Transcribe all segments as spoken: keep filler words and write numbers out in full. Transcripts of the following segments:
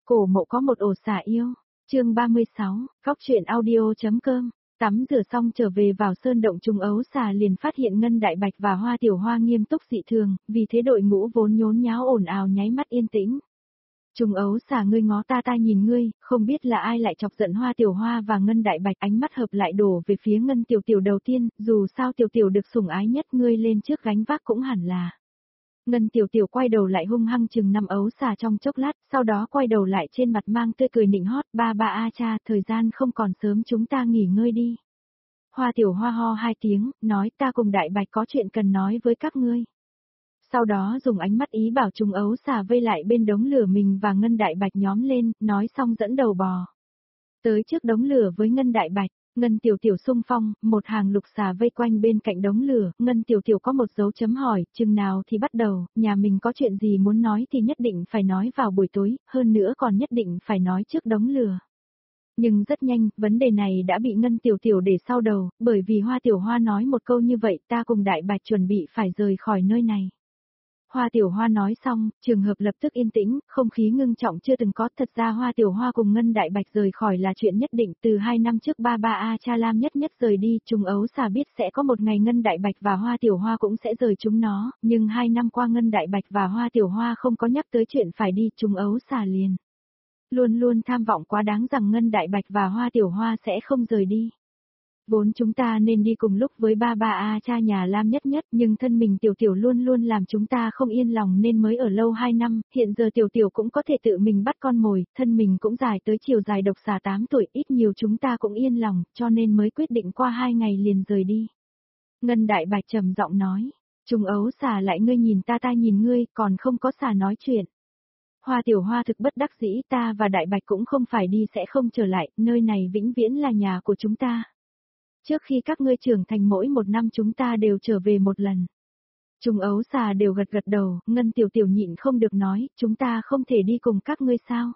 Cổ Mộ có một ổ xà yêu. Chương ba mươi sáu, Góc truyện audio.com. Tắm rửa xong trở về vào sơn động trùng ấu xà liền phát hiện Ngân Đại Bạch và Hoa Tiểu Hoa nghiêm túc dị thường, vì thế đội ngũ vốn nhốn nháo ồn ào nháy mắt yên tĩnh. Trùng ấu xà ngươi ngó ta ta nhìn ngươi, không biết là ai lại chọc giận Hoa Tiểu Hoa và Ngân Đại Bạch, ánh mắt hợp lại đổ về phía Ngân Tiểu Tiểu đầu tiên, dù sao Tiểu Tiểu được sủng ái nhất, ngươi lên trước gánh vác cũng hẳn là. Ngân Tiểu Tiểu quay đầu lại hung hăng chừng năm ấu xà trong chốc lát, sau đó quay đầu lại trên mặt mang tươi cười nịnh hót, ba ba a cha, thời gian không còn sớm, chúng ta nghỉ ngơi đi. Hoa Tiểu Hoa ho hai tiếng, nói ta cùng Đại Bạch có chuyện cần nói với các ngươi. Sau đó dùng ánh mắt ý bảo trùng ấu xà vây lại bên đống lửa mình và Ngân Đại Bạch nhóm lên, nói xong dẫn đầu bò tới trước đống lửa với Ngân Đại Bạch. Ngân Tiểu Tiểu xung phong, một hàng lục xà vây quanh bên cạnh đống lửa, Ngân Tiểu Tiểu có một dấu chấm hỏi, chừng nào thì bắt đầu, nhà mình có chuyện gì muốn nói thì nhất định phải nói vào buổi tối, hơn nữa còn nhất định phải nói trước đống lửa. Nhưng rất nhanh, vấn đề này đã bị Ngân Tiểu Tiểu để sau đầu, bởi vì Hoa Tiểu Hoa nói một câu như vậy, ta cùng Đại Bạch chuẩn bị phải rời khỏi nơi này. Hoa Tiểu Hoa nói xong, trường hợp lập tức yên tĩnh, không khí ngưng trọng chưa từng có. Thật ra Hoa Tiểu Hoa cùng Ngân Đại Bạch rời khỏi là chuyện nhất định, từ hai năm trước ba ba A Cha Lam nhất nhất rời đi, trùng ấu xà biết sẽ có một ngày Ngân Đại Bạch và Hoa Tiểu Hoa cũng sẽ rời chúng nó, nhưng hai năm qua Ngân Đại Bạch và Hoa Tiểu Hoa không có nhắc tới chuyện phải đi, trùng ấu xà liền luôn luôn tham vọng quá đáng rằng Ngân Đại Bạch và Hoa Tiểu Hoa sẽ không rời đi. Vốn chúng ta nên đi cùng lúc với ba ba A Cha nhà Lam nhất nhất, nhưng thân mình Tiểu Tiểu luôn luôn làm chúng ta không yên lòng nên mới ở lâu hai năm, hiện giờ Tiểu Tiểu cũng có thể tự mình bắt con mồi, thân mình cũng dài tới chiều dài độc xà tám tuổi, ít nhiều chúng ta cũng yên lòng, cho nên mới quyết định qua hai ngày liền rời đi. Ngân Đại Bạch trầm giọng nói, trùng ấu xà lại ngươi nhìn ta ta nhìn ngươi, còn không có xà nói chuyện. Hoa Tiểu Hoa thực bất đắc dĩ, ta và Đại Bạch cũng không phải đi sẽ không trở lại, nơi này vĩnh viễn là nhà của chúng ta. Trước khi các ngươi trưởng thành mỗi một năm chúng ta đều trở về một lần. Trùng ấu xà đều gật gật đầu, Ngân Tiểu Tiểu nhịn không được nói, chúng ta không thể đi cùng các ngươi sao?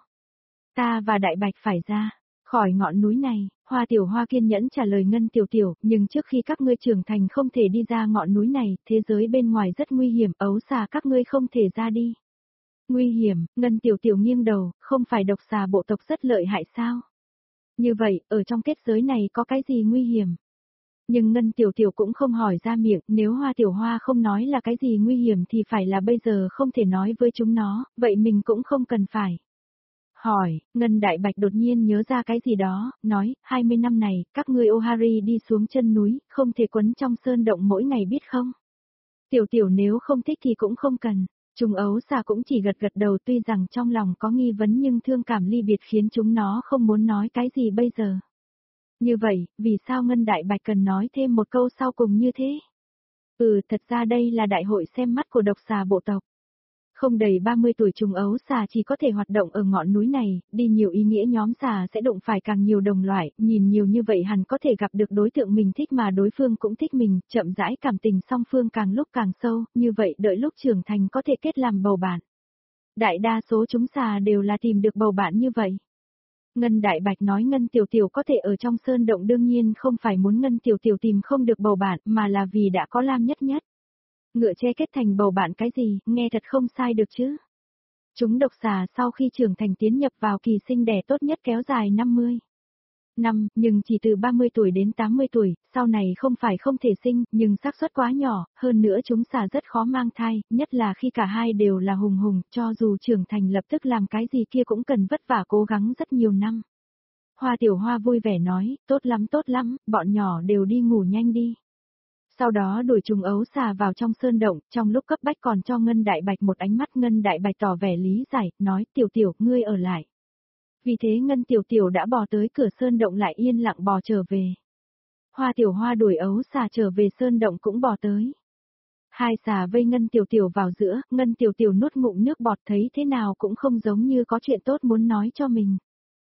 Ta và Đại Bạch phải ra khỏi ngọn núi này. Hoa Tiểu Hoa kiên nhẫn trả lời Ngân Tiểu Tiểu, nhưng trước khi các ngươi trưởng thành không thể đi ra ngọn núi này, thế giới bên ngoài rất nguy hiểm, ấu xà các ngươi không thể ra đi. Nguy hiểm, Ngân Tiểu Tiểu nghiêng đầu, không phải độc xà bộ tộc rất lợi hại sao? Như vậy, ở trong kết giới này có cái gì nguy hiểm? Nhưng Ngân Tiểu Tiểu cũng không hỏi ra miệng, nếu Hoa Tiểu Hoa không nói là cái gì nguy hiểm thì phải là bây giờ không thể nói với chúng nó, vậy mình cũng không cần phải hỏi. Ngân Đại Bạch đột nhiên nhớ ra cái gì đó, nói, hai mươi năm này, các ngươi Ohari đi xuống chân núi, không thể quấn trong sơn động mỗi ngày biết không? Tiểu Tiểu nếu không thích thì cũng không cần. Trùng ấu xà cũng chỉ gật gật đầu, tuy rằng trong lòng có nghi vấn nhưng thương cảm ly biệt khiến chúng nó không muốn nói cái gì bây giờ. Như vậy, vì sao Ngân Đại Bạch cần nói thêm một câu sau cùng như thế? Ừ, thật ra đây là đại hội xem mắt của độc xà bộ tộc. Không đầy ba mươi tuổi trùng ấu xà chỉ có thể hoạt động ở ngọn núi này, đi nhiều ý nghĩa nhóm xà sẽ đụng phải càng nhiều đồng loại, nhìn nhiều như vậy hẳn có thể gặp được đối tượng mình thích mà đối phương cũng thích mình, chậm rãi cảm tình song phương càng lúc càng sâu, như vậy đợi lúc trưởng thành có thể kết làm bầu bạn. Đại đa số chúng xà đều là tìm được bầu bạn như vậy. Ngân Đại Bạch nói Ngân Tiểu Tiểu có thể ở trong sơn động đương nhiên không phải muốn Ngân Tiểu Tiểu tìm không được bầu bạn mà là vì đã có Lam nhất nhất. Ngựa che kết thành bầu bạn cái gì, nghe thật không sai được chứ. Chúng độc xà sau khi trưởng thành tiến nhập vào kỳ sinh đẻ tốt nhất kéo dài năm mươi năm, nhưng chỉ từ ba mươi tuổi đến tám mươi tuổi, sau này không phải không thể sinh, nhưng xác suất quá nhỏ, hơn nữa chúng xà rất khó mang thai, nhất là khi cả hai đều là hùng hùng, cho dù trưởng thành lập tức làm cái gì kia cũng cần vất vả cố gắng rất nhiều năm. Hoa Tiểu Hoa vui vẻ nói, tốt lắm tốt lắm, bọn nhỏ đều đi ngủ nhanh đi. Sau đó đuổi trùng ấu xà vào trong sơn động, trong lúc cấp bách còn cho Ngân Đại Bạch một ánh mắt. Ngân Đại Bạch tỏ vẻ lý giải, nói, Tiểu Tiểu, ngươi ở lại. Vì thế Ngân Tiểu Tiểu đã bò tới cửa sơn động lại yên lặng bò trở về. Hoa Tiểu Hoa đuổi ấu xà trở về sơn động cũng bò tới. Hai xà vây Ngân Tiểu Tiểu vào giữa, Ngân Tiểu Tiểu nuốt ngụm nước bọt, thấy thế nào cũng không giống như có chuyện tốt muốn nói cho mình.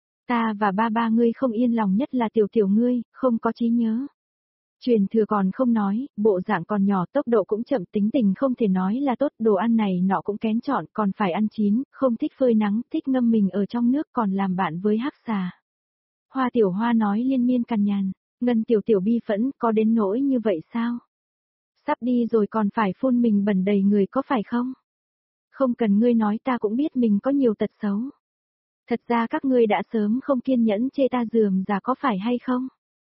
Ta và ba ba ngươi không yên lòng nhất là Tiểu Tiểu ngươi, không có trí nhớ. Truyền thừa còn không nói, bộ dạng còn nhỏ, tốc độ cũng chậm, tính tình không thể nói là tốt, đồ ăn này nọ cũng kén chọn, còn phải ăn chín, không thích phơi nắng, thích ngâm mình ở trong nước, còn làm bạn với hắc xà. Hoa Tiểu Hoa nói liên miên cằn nhằn. Ngân Tiểu Tiểu bi phẫn, có đến nỗi như vậy sao? Sắp đi rồi còn phải phun mình bẩn đầy người có phải không? Không cần ngươi nói ta cũng biết mình có nhiều tật xấu. Thật ra các ngươi đã sớm không kiên nhẫn chê ta rườm rà có phải hay không?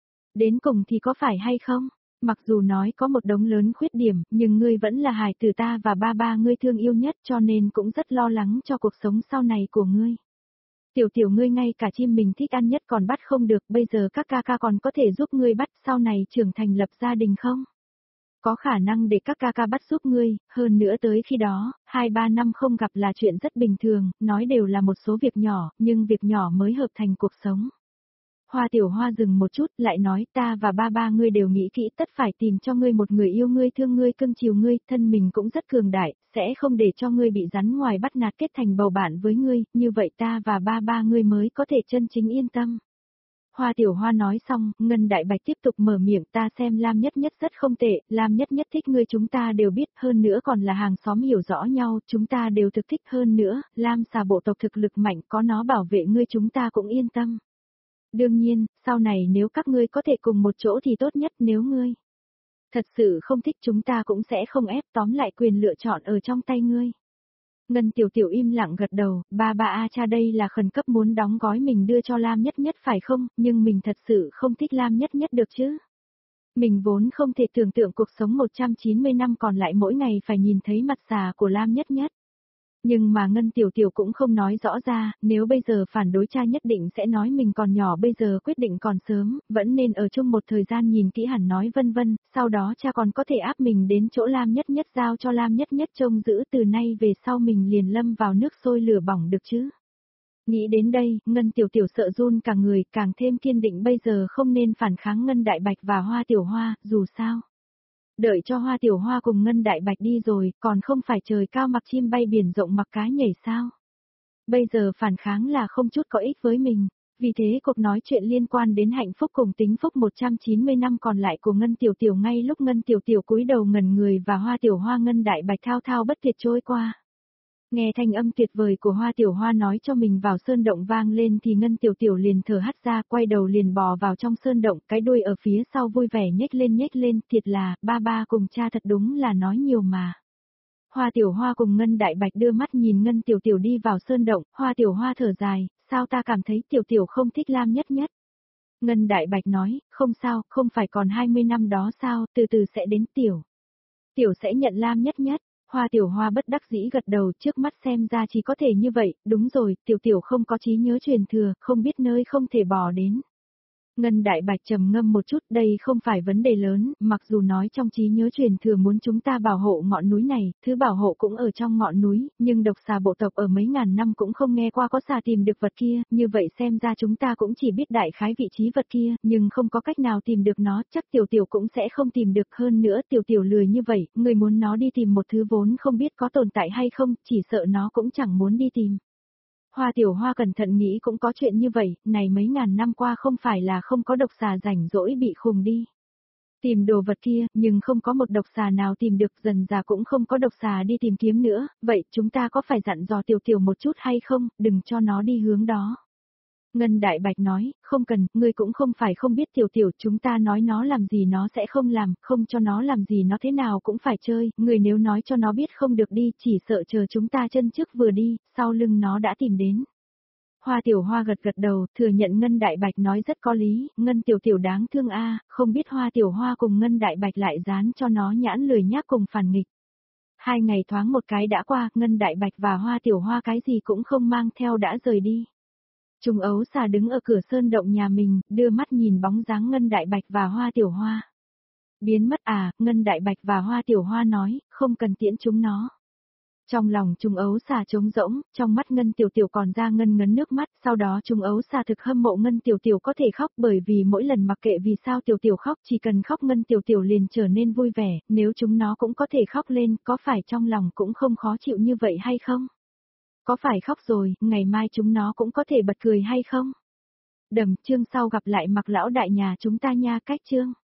Đến cùng thì có phải hay không? Mặc dù nói có một đống lớn khuyết điểm, nhưng ngươi vẫn là hài tử ta và ba ba ngươi thương yêu nhất cho nên cũng rất lo lắng cho cuộc sống sau này của ngươi. Tiểu tiểu ngươi ngay cả chim mình thích ăn nhất còn bắt không được, bây giờ các ca ca còn có thể giúp ngươi bắt sau này trưởng thành lập gia đình không? Có khả năng để các ca ca bắt giúp ngươi, hơn nữa tới khi đó, hai ba năm không gặp là chuyện rất bình thường, nói đều là một số việc nhỏ, nhưng việc nhỏ mới hợp thành cuộc sống. Hoa Tiểu Hoa dừng một chút, lại nói ta và ba ba ngươi đều nghĩ kỹ tất phải tìm cho ngươi một người yêu ngươi thương ngươi cưng chiều ngươi, thân mình cũng rất cường đại, sẽ không để cho ngươi bị rắn ngoài bắt nạt kết thành bầu bạn với ngươi, như vậy ta và ba ba ngươi mới có thể chân chính yên tâm. Hoa Tiểu Hoa nói xong, Ngân Đại Bạch tiếp tục mở miệng ta xem Lam Nhất Nhất rất không tệ, Lam Nhất Nhất thích ngươi chúng ta đều biết, hơn nữa còn là hàng xóm hiểu rõ nhau, chúng ta đều thực thích hơn nữa, Lam xà bộ tộc thực lực mạnh có nó bảo vệ ngươi chúng ta cũng yên tâm. Đương nhiên, sau này nếu các ngươi có thể cùng một chỗ thì tốt nhất nếu ngươi thật sự không thích chúng ta cũng sẽ không ép tóm lại quyền lựa chọn ở trong tay ngươi. Ngân Tiểu Tiểu im lặng gật đầu, ba ba a cha đây là khẩn cấp muốn đóng gói mình đưa cho Lam Nhất Nhất phải không, nhưng mình thật sự không thích Lam Nhất Nhất được chứ. Mình vốn không thể tưởng tượng cuộc sống một trăm chín mươi năm còn lại mỗi ngày phải nhìn thấy mặt già của Lam Nhất Nhất. Nhưng mà Ngân Tiểu Tiểu cũng không nói rõ ra, nếu bây giờ phản đối cha nhất định sẽ nói mình còn nhỏ bây giờ quyết định còn sớm, vẫn nên ở chung một thời gian nhìn kỹ hẳn nói vân vân, sau đó cha còn có thể áp mình đến chỗ Lam Nhất Nhất giao cho Lam Nhất Nhất trông giữ từ nay về sau mình liền lâm vào nước sôi lửa bỏng được chứ. Nghĩ đến đây, Ngân Tiểu Tiểu sợ run cả người, càng thêm kiên định bây giờ không nên phản kháng Ngân Đại Bạch và Hoa Tiểu Hoa, dù sao. Đợi cho Hoa Tiểu Hoa cùng Ngân Đại Bạch đi rồi, còn không phải trời cao mặc chim bay biển rộng mặc cá nhảy sao? Bây giờ phản kháng là không chút có ích với mình, vì thế cuộc nói chuyện liên quan đến hạnh phúc cùng tính phúc một trăm chín mươi năm còn lại của Ngân Tiểu Tiểu ngay lúc Ngân Tiểu Tiểu cúi đầu ngẩn người và Hoa Tiểu Hoa Ngân Đại Bạch thao thao bất tuyệt trôi qua. Nghe thanh âm tuyệt vời của Hoa Tiểu Hoa nói cho mình vào sơn động vang lên thì Ngân Tiểu Tiểu liền thở hắt ra, quay đầu liền bò vào trong sơn động, cái đuôi ở phía sau vui vẻ nhếch lên nhếch lên, thiệt là, ba ba cùng cha thật đúng là nói nhiều mà. Hoa Tiểu Hoa cùng Ngân Đại Bạch đưa mắt nhìn Ngân Tiểu Tiểu đi vào sơn động, Hoa Tiểu Hoa thở dài, sao ta cảm thấy Tiểu Tiểu không thích Lam Nhất Nhất. Ngân Đại Bạch nói, không sao, không phải còn hai mươi năm đó sao, từ từ sẽ đến Tiểu. Tiểu sẽ nhận Lam Nhất Nhất. Hoa Tiểu Hoa bất đắc dĩ gật đầu, trước mắt xem ra chỉ có thể như vậy, đúng rồi, Tiểu Tiểu không có trí nhớ truyền thừa, không biết nơi không thể bò đến. Ngân Đại Bạch trầm ngâm một chút, đây không phải vấn đề lớn, mặc dù nói trong trí nhớ truyền thừa muốn chúng ta bảo hộ ngọn núi này, thứ bảo hộ cũng ở trong ngọn núi, nhưng độc xà bộ tộc ở mấy ngàn năm cũng không nghe qua có xà tìm được vật kia, như vậy xem ra chúng ta cũng chỉ biết đại khái vị trí vật kia, nhưng không có cách nào tìm được nó, chắc Tiểu Tiểu cũng sẽ không tìm được hơn nữa, Tiểu Tiểu lười như vậy, người muốn nó đi tìm một thứ vốn không biết có tồn tại hay không, chỉ sợ nó cũng chẳng muốn đi tìm. Hoa Tiểu Hoa cẩn thận nghĩ cũng có chuyện như vậy, này mấy ngàn năm qua không phải là không có độc xà rảnh rỗi bị khùng đi. Tìm đồ vật kia, nhưng không có một độc xà nào tìm được, dần già cũng không có độc xà đi tìm kiếm nữa, vậy chúng ta có phải dặn dò Tiểu Tiểu một chút hay không, đừng cho nó đi hướng đó. Ngân Đại Bạch nói, không cần, ngươi cũng không phải không biết Tiểu Tiểu, chúng ta nói nó làm gì nó sẽ không làm, không cho nó làm gì nó thế nào cũng phải chơi, người nếu nói cho nó biết không được đi, chỉ sợ chờ chúng ta chân trước vừa đi, sau lưng nó đã tìm đến. Hoa Tiểu Hoa gật gật đầu, thừa nhận Ngân Đại Bạch nói rất có lý, Ngân Tiểu Tiểu đáng thương a, không biết Hoa Tiểu Hoa cùng Ngân Đại Bạch lại dán cho nó nhãn lười nhác cùng phản nghịch. Hai ngày thoáng một cái đã qua, Ngân Đại Bạch và Hoa Tiểu Hoa cái gì cũng không mang theo đã rời đi. Trung ấu xà đứng ở cửa sơn động nhà mình, đưa mắt nhìn bóng dáng Ngân Đại Bạch và Hoa Tiểu Hoa. Biến mất à, Ngân Đại Bạch và Hoa Tiểu Hoa nói, không cần tiễn chúng nó. Trong lòng Trung ấu xà trống rỗng, trong mắt Ngân Tiểu Tiểu còn ra ngân ngấn nước mắt, sau đó Trung ấu xà thực hâm mộ Ngân Tiểu Tiểu có thể khóc bởi vì mỗi lần mặc kệ vì sao Tiểu Tiểu khóc chỉ cần khóc Ngân Tiểu Tiểu liền trở nên vui vẻ, nếu chúng nó cũng có thể khóc lên, có phải trong lòng cũng không khó chịu như vậy hay không? Có phải khóc rồi, ngày mai chúng nó cũng có thể bật cười hay không? Đầm chương sau gặp lại Mặc lão đại nhà chúng ta nha, cách chương.